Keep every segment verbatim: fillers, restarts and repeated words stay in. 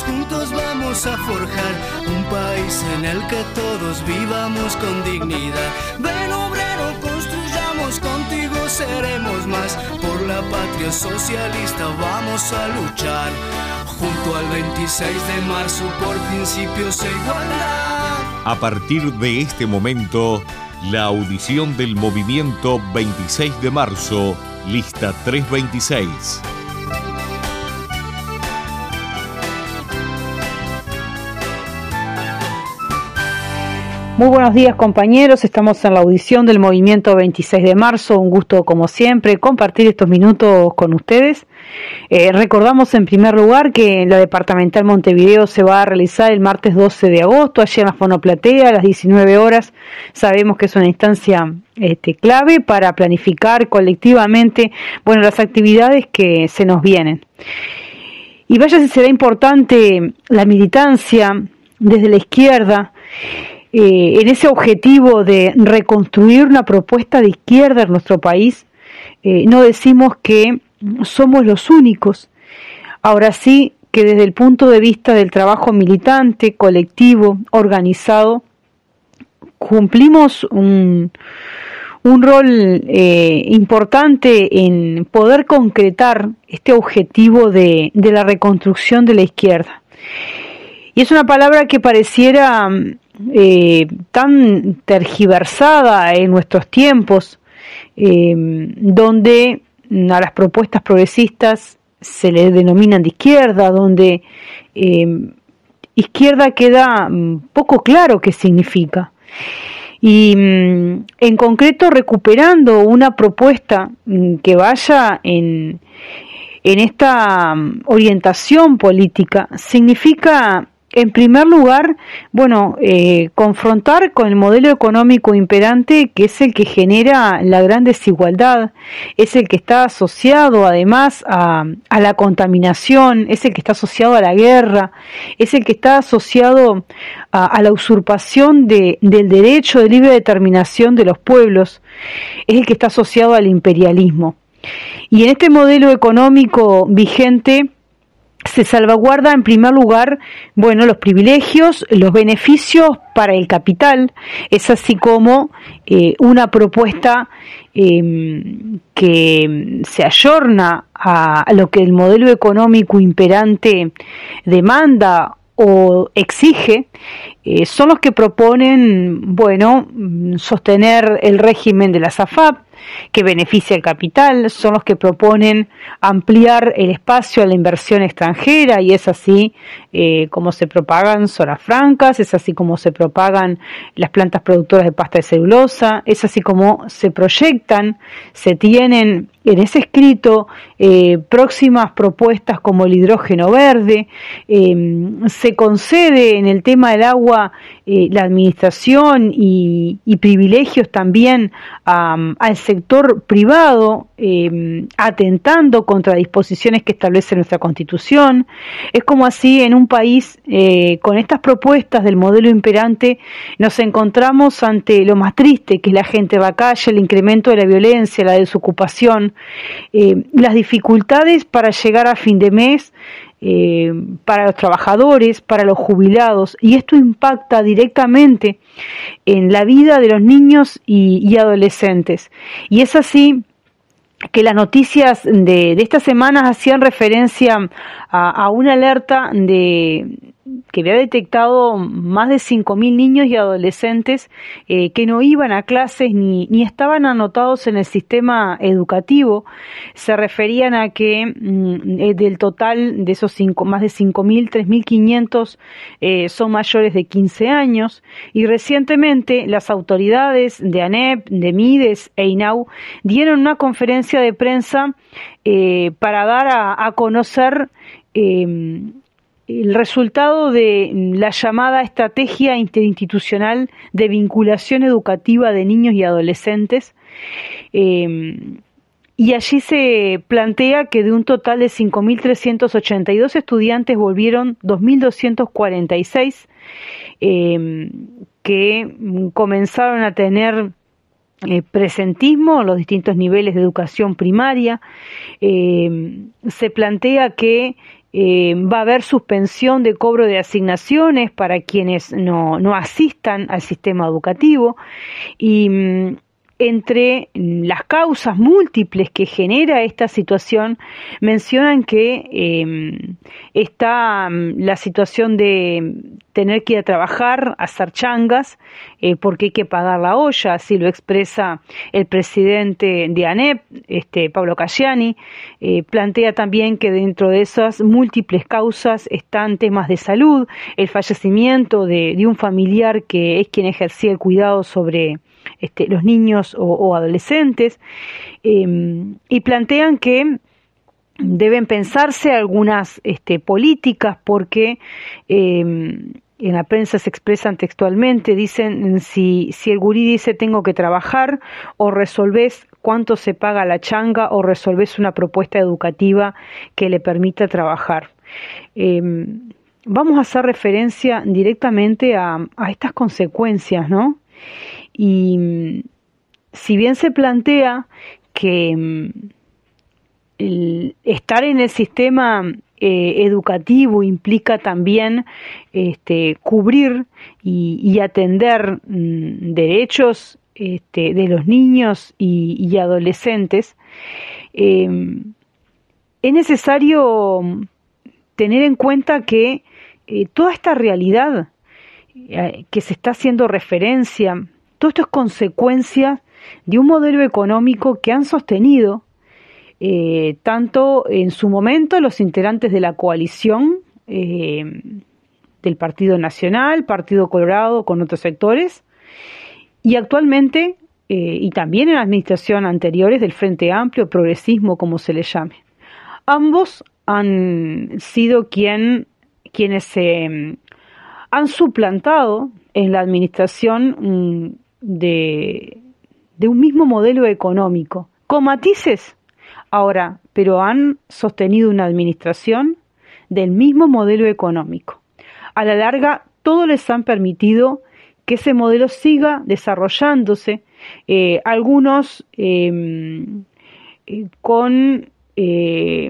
unidos juntos vamos a forjar un país en el que todos vivamos con dignidad. Ven obrero, construyamos, contigo seremos más. Por la patria socialista vamos a luchar. Junto al veintiséis de marzo por principios e igualdad. A partir de este momento, la audición del movimiento veintiséis de marzo, lista trescientos veintiséis. Muy buenos días, compañeros, estamos en la audición del movimiento veintiséis de marzo, un gusto como siempre compartir estos minutos con ustedes. Eh, recordamos en primer lugar que la departamental Montevideo se va a realizar el martes doce de agosto, allí en la Fonoplatea a las diecinueve horas. Sabemos que es una instancia este, clave para planificar colectivamente, bueno, las actividades que se nos vienen. Y vaya si será importante la militancia desde la izquierda, Eh, en ese objetivo de reconstruir una propuesta de izquierda en nuestro país. Eh, no decimos que somos los únicos, ahora sí que desde el punto de vista del trabajo militante, colectivo, organizado, cumplimos un, un rol eh, importante en poder concretar este objetivo de, de la reconstrucción de la izquierda. Y es una palabra que pareciera Eh, tan tergiversada en nuestros tiempos, eh, donde a las propuestas progresistas se les denominan de izquierda, donde eh, izquierda queda poco claro qué significa. Y en concreto, recuperando una propuesta que vaya en, en esta orientación política, significa, en primer lugar, bueno, eh, confrontar con el modelo económico imperante, que es el que genera la gran desigualdad, es el que está asociado además a, a la contaminación, es el que está asociado a la guerra, es el que está asociado a, a la usurpación de, del derecho de libre determinación de los pueblos, es el que está asociado al imperialismo. Y en este modelo económico vigente, se salvaguarda en primer lugar, bueno, los privilegios, los beneficios para el capital. Es así como eh, una propuesta eh, que se ayorna a, a lo que el modelo económico imperante demanda o exige, eh, son los que proponen, bueno, sostener el régimen de la SAFAP, que beneficia al capital, son los que proponen ampliar el espacio a la inversión extranjera, y es así eh, como se propagan zonas francas, es así como se propagan las plantas productoras de pasta de celulosa, es así como se proyectan, se tienen en ese escrito eh, próximas propuestas como el hidrógeno verde, eh, se concede en el tema del agua eh, la administración y, y privilegios también um, al sector privado, eh, atentando contra disposiciones que establece nuestra Constitución. Es como así en un país eh, con estas propuestas del modelo imperante nos encontramos ante lo más triste, que es la gente va a calle, el incremento de la violencia, la desocupación, eh, las dificultades para llegar a fin de mes, Eh, para los trabajadores, para los jubilados, y esto impacta directamente en la vida de los niños y, y adolescentes. Y es así que las noticias de, de estas semanas hacían referencia a, a una alerta de que había detectado más de cinco mil niños y adolescentes eh, que no iban a clases ni, ni estaban anotados en el sistema educativo. Se referían a que mm, del total de esos cinco, más de cinco mil, tres mil quinientos eh, son mayores de quince años, y recientemente las autoridades de ANEP, de MIDES e INAU dieron una conferencia de prensa eh, para dar a, a conocer eh, el resultado de la llamada Estrategia Interinstitucional de Vinculación Educativa de Niños y Adolescentes, eh, y allí se plantea que de un total de cinco mil trescientos ochenta y dos estudiantes volvieron dos mil doscientos cuarenta y seis, eh, que comenzaron a tener Eh, presentismo en los distintos niveles de educación primaria. Eh, se plantea que eh, va a haber suspensión de cobro de asignaciones para quienes no, no asistan al sistema educativo, y mm, entre las causas múltiples que genera esta situación, mencionan que eh, está la situación de tener que ir a trabajar, hacer changas, eh, porque hay que pagar la olla, así lo expresa el presidente de ANEP, este, Pablo Cayani. Eh, plantea también que dentro de esas múltiples causas están temas de salud, el fallecimiento de, de un familiar que es quien ejercía el cuidado sobre Este, los niños o, o adolescentes, eh, y plantean que deben pensarse algunas este, políticas porque eh, en la prensa se expresan textualmente, dicen si, si el gurí dice tengo que trabajar, o resolvés cuánto se paga la changa, o resolvés una propuesta educativa que le permita trabajar. Eh, vamos a hacer referencia directamente a, a estas consecuencias, ¿no? Y si bien se plantea que el estar en el sistema eh, educativo implica también este, cubrir y, y atender mm, derechos este, de los niños y, y adolescentes, eh, es necesario tener en cuenta que eh, toda esta realidad eh, que se está haciendo referencia, todo esto es consecuencia de un modelo económico que han sostenido eh, tanto en su momento los integrantes de la coalición eh, del Partido Nacional, Partido Colorado con otros sectores, y actualmente eh, y también en la administración anteriores del Frente Amplio, progresismo como se le llame. Ambos han sido quien, quienes se eh, han suplantado en la administración mmm, De, de un mismo modelo económico, con matices ahora, pero han sostenido una administración del mismo modelo económico. A la larga, todo les han permitido que ese modelo siga desarrollándose, eh, algunos eh, eh, con eh,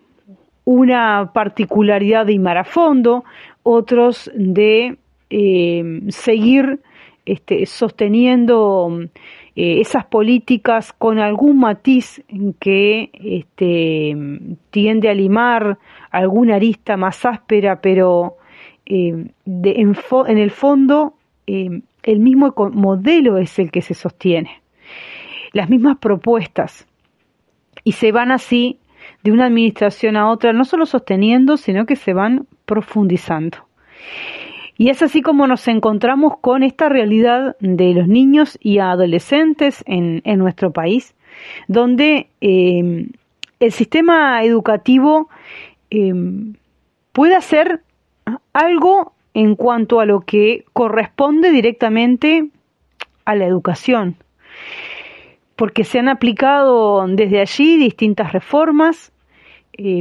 una particularidad de ir a fondo, otros de eh, seguir Este, sosteniendo eh, esas políticas con algún matiz que este, tiende a limar alguna arista más áspera, pero eh, de, en, fo, en el fondo eh, el mismo modelo es el que se sostiene, las mismas propuestas, y se van así de una administración a otra, no solo sosteniendo, sino que se van profundizando. Y es así como nos encontramos con esta realidad de los niños y adolescentes en, en nuestro país, donde eh, el sistema educativo eh, puede hacer algo en cuanto a lo que corresponde directamente a la educación, porque se han aplicado desde allí distintas reformas. Eh,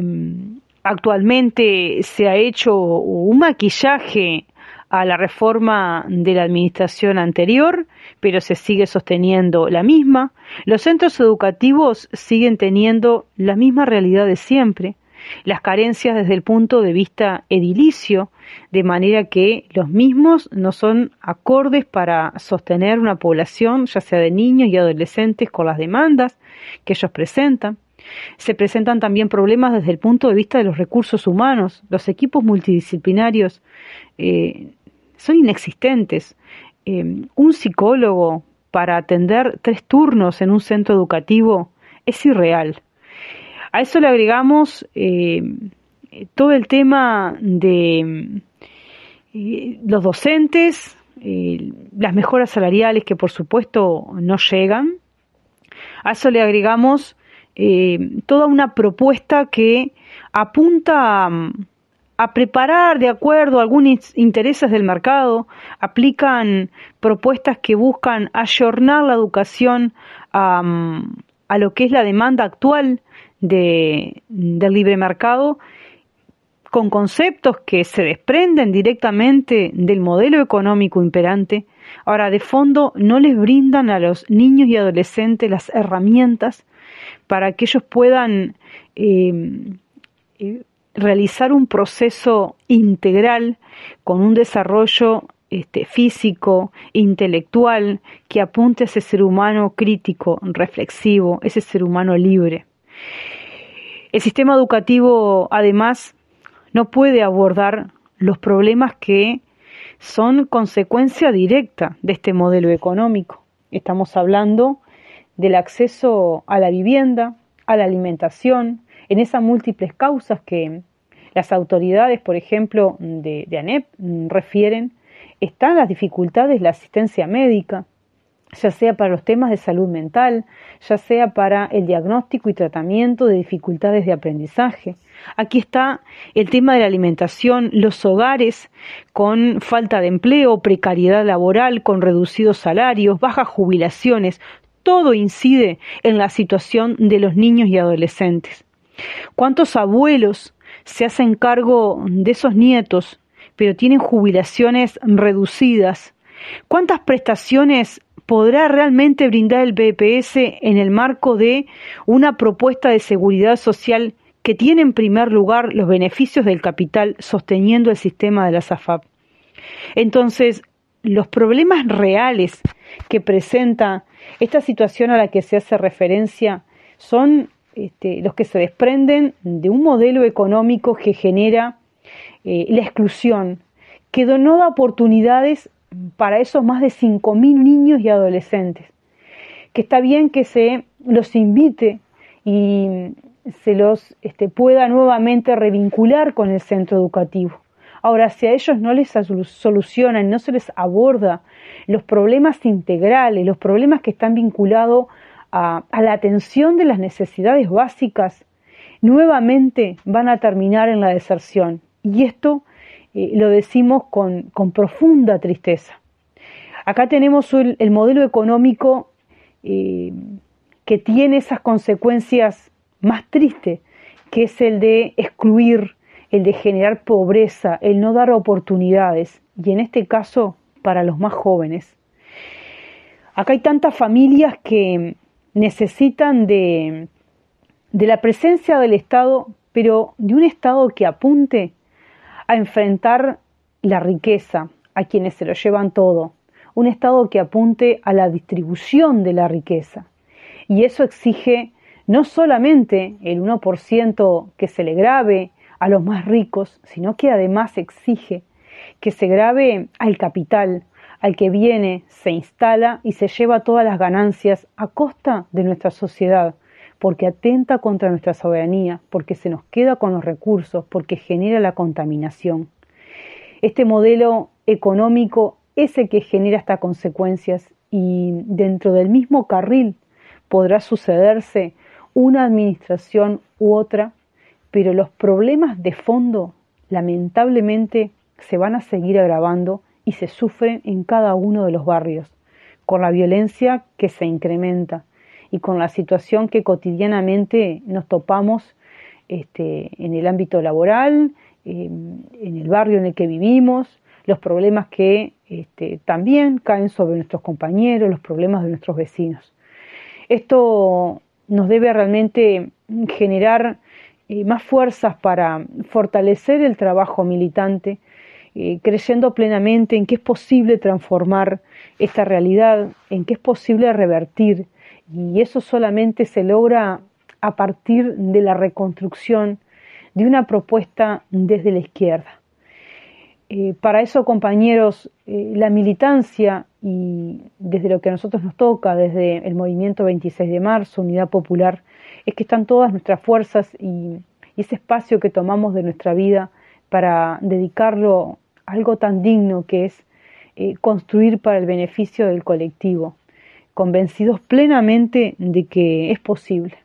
actualmente se ha hecho un maquillaje a la reforma de la administración anterior, pero se sigue sosteniendo la misma. Los centros educativos siguen teniendo la misma realidad de siempre, las carencias desde el punto de vista edilicio, de manera que los mismos no son acordes para sostener una población, ya sea de niños y adolescentes, con las demandas que ellos presentan. Se presentan también problemas desde el punto de vista de los recursos humanos. Los equipos multidisciplinarios eh, son inexistentes. Eh, un psicólogo para atender tres turnos en un centro educativo es irreal. A eso le agregamos eh, todo el tema de eh, los docentes, eh, las mejoras salariales que por supuesto no llegan. A eso le agregamos eh, toda una propuesta que apunta a, a preparar de acuerdo a algunos intereses del mercado, aplican propuestas que buscan ayornar la educación a, a lo que es la demanda actual de, del libre mercado, con conceptos que se desprenden directamente del modelo económico imperante. Ahora, de fondo, no les brindan a los niños y adolescentes las herramientas para que ellos puedan eh, eh, realizar un proceso integral con un desarrollo este, físico, intelectual, que apunte a ese ser humano crítico, reflexivo, ese ser humano libre. El sistema educativo, además, no puede abordar los problemas que son consecuencia directa de este modelo económico. Estamos hablando del acceso a la vivienda, a la alimentación, en esas múltiples causas que las autoridades, por ejemplo, de, de ANEP refieren, están las dificultades de la asistencia médica, ya sea para los temas de salud mental, ya sea para el diagnóstico y tratamiento de dificultades de aprendizaje. Aquí está el tema de la alimentación, los hogares con falta de empleo, precariedad laboral, con reducidos salarios, bajas jubilaciones. Todo incide en la situación de los niños y adolescentes. ¿Cuántos abuelos se hacen cargo de esos nietos, pero tienen jubilaciones reducidas? ¿Cuántas prestaciones podrá realmente brindar el B P S en el marco de una propuesta de seguridad social que tiene en primer lugar los beneficios del capital sosteniendo el sistema de la S A F A P? Entonces, los problemas reales que presenta esta situación a la que se hace referencia son este, los que se desprenden de un modelo económico que genera eh, la exclusión, que no da oportunidades para esos más de cinco mil niños y adolescentes, que está bien que se los invite y se los este, pueda nuevamente revincular con el centro educativo. Ahora, si a ellos no les solucionan, no se les aborda los problemas integrales, los problemas que están vinculados a, a la atención de las necesidades básicas, nuevamente van a terminar en la deserción. Y esto eh, lo decimos con, con profunda tristeza. Acá tenemos el, el modelo económico eh, que tiene esas consecuencias más tristes, que es el de excluir, el de generar pobreza, el no dar oportunidades, y en este caso para los más jóvenes. Acá hay tantas familias que necesitan de, de la presencia del Estado, pero de un Estado que apunte a enfrentar la riqueza, a quienes se lo llevan todo, un Estado que apunte a la distribución de la riqueza. Y eso exige no solamente el uno por ciento que se le grave a los más ricos, sino que además exige que se grave al capital, al que viene, se instala y se lleva todas las ganancias a costa de nuestra sociedad, porque atenta contra nuestra soberanía, porque se nos queda con los recursos, porque genera la contaminación. Este modelo económico es el que genera estas consecuencias, y dentro del mismo carril podrá sucederse una administración u otra, pero los problemas de fondo lamentablemente se van a seguir agravando y se sufren en cada uno de los barrios, con la violencia que se incrementa y con la situación que cotidianamente nos topamos este, en el ámbito laboral, eh, en el barrio en el que vivimos, los problemas que este, también caen sobre nuestros compañeros, los problemas de nuestros vecinos. Esto nos debe realmente generar eh, más fuerzas para fortalecer el trabajo militante, eh, creyendo plenamente en que es posible transformar esta realidad, en que es posible revertir, y eso solamente se logra a partir de la reconstrucción de una propuesta desde la izquierda. Eh, para eso, compañeros, eh, la militancia, y desde lo que a nosotros nos toca, desde el movimiento veintiséis de marzo, Unidad Popular, es que están todas nuestras fuerzas y, y ese espacio que tomamos de nuestra vida para dedicarlo a algo tan digno que es eh, construir para el beneficio del colectivo, convencidos plenamente de que es posible.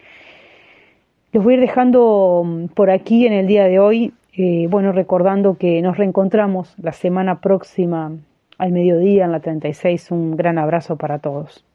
Los voy a ir dejando por aquí en el día de hoy, eh, bueno, recordando que nos reencontramos la semana próxima al mediodía en la treinta y seis. Un gran abrazo para todos.